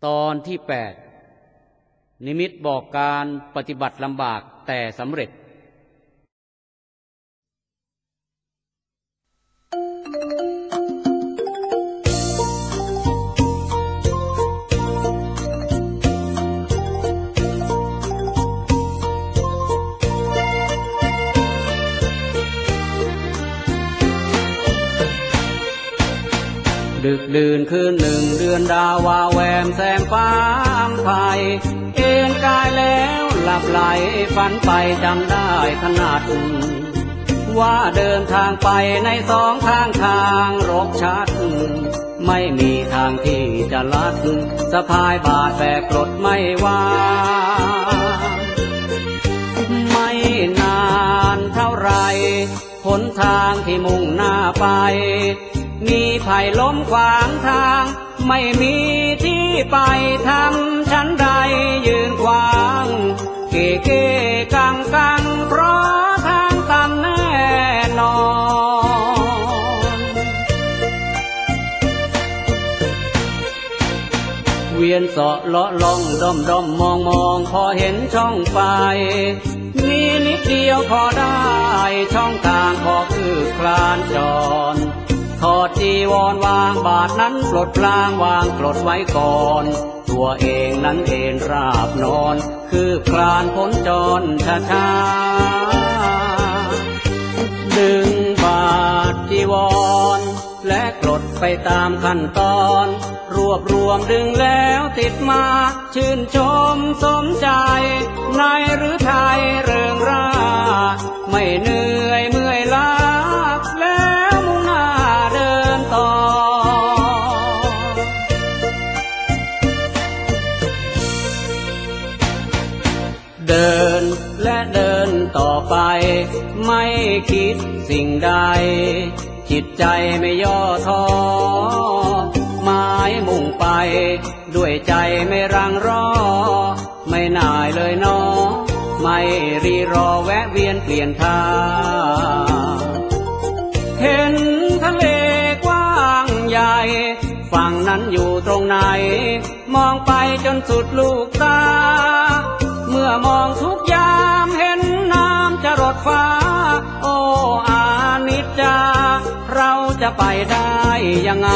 ตอนที่8นิมิตบอกการปฏิบัติลำบากแต่สำเร็จดึกดื่นคืนหนึ่งเดือนดาววาแวมแสงฟ้าอำไพเอ็นกายแล้วหลับไหลฝันไปจำได้ถนัดว่าเดินทางไปในสองข้างทางรกชัดไม่มีทางที่จะลัดสะพายบาทแบกกรดไม่ว่าไม่นานเท่าไรหนทางที่มุ่งหน้าไปมีภัยล้มขวางทางไม่มีที่ไปทำฉันใดยืนขวางเก้เก้กังกังเพราะทางตันแน่นอนเวียนเสาะเลาะล่องด้อมด้อมมองมองพอเห็นช่องไฟนี่นิดเดียวพอได้ช่องทางพอคือคลานจรถอดจีวรวางบาทนั้นปลดพลางวางปลดไว้ก่อนตัวเองนั้นเอนราบนอนคือคลานพ้นจรช้าๆดึงบาทจีวรและปลดไปตามขั้นตอนรวบรวมดึงแล้วติดมาชื่นชมสมใจในหรือไทยเริงร่าไม่เหนื่อยเมื่อยล้าแล้วมุ่งหน้าเดินต่อเดินและเดินต่อไปไม่คิดสิ่งใดจิตใจไม่ย่อท้อหมายมุ่งไปด้วยใจไม่รังรอไม่น่ายเลยน้อไม่รีรอแวะเวียนเปลี่ยนทางเห็นทะเลกว้างใหญ่ฝั่งนั้นอยู่ตรงไหนมองไปจนสุดลูกตาเมื่อมองทุกยามเห็นน้ำจะรดฟ้าโอ้อานิจจาเราจะไปได้ยังไง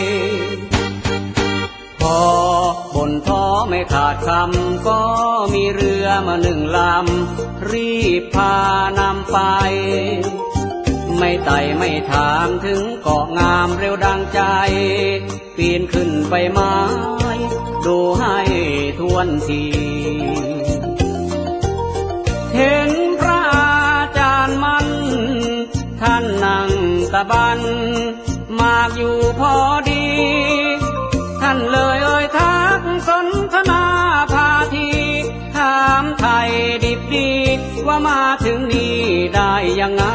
พอบนท้อไม่ขาดคำก็มีเรือมาหนึ่งลำรีบพานำไปไม่ไต่ไม่ถามถึงเกาะงามเร็วดังใจปีนขึ้นไปไม้ดูให้ทวนทีเห็นพระอาจารย์มั่นท่านนั่งตะบันมากอยู่พอดีท่านเลยเอ่ยทักสนทนาพาทีถามไทยดิบดีว่ามาถึงนี่ได้ยังไง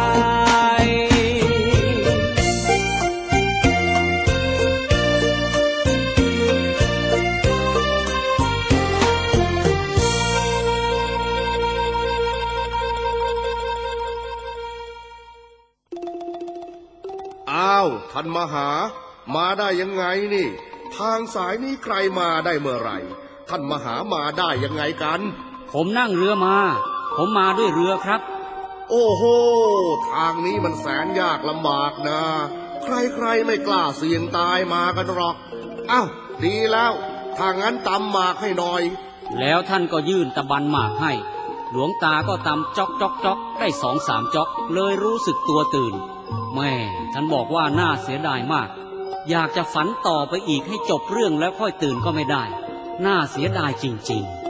อ้าวท่านมหามาได้ยังไงนี่ทางสายนี้ใครมาได้เมื่อไหร่ท่านมหามาได้ยังไงกันผมนั่งเรือมาผมมาด้วยเรือครับโอ้โหทางนี้มันแสนยากลำบากนะใครๆไม่กล้าเสี่ยงตายมากันหรอกอ้าวดีแล้วถ้างั้นตำหมากให้หน่อยแล้วท่านก็ยื่นตะบันหมากให้หลวงตาก็ตำจ๊อกจ๊อกจ๊อกได้2-3จ๊อกเลยรู้สึกตัวตื่นแม่ท่านบอกว่าน่าเสียดายมากอยากจะฝันต่อไปอีกให้จบเรื่องแล้วค่อยตื่นก็ไม่ได้น่าเสียดายจริงๆ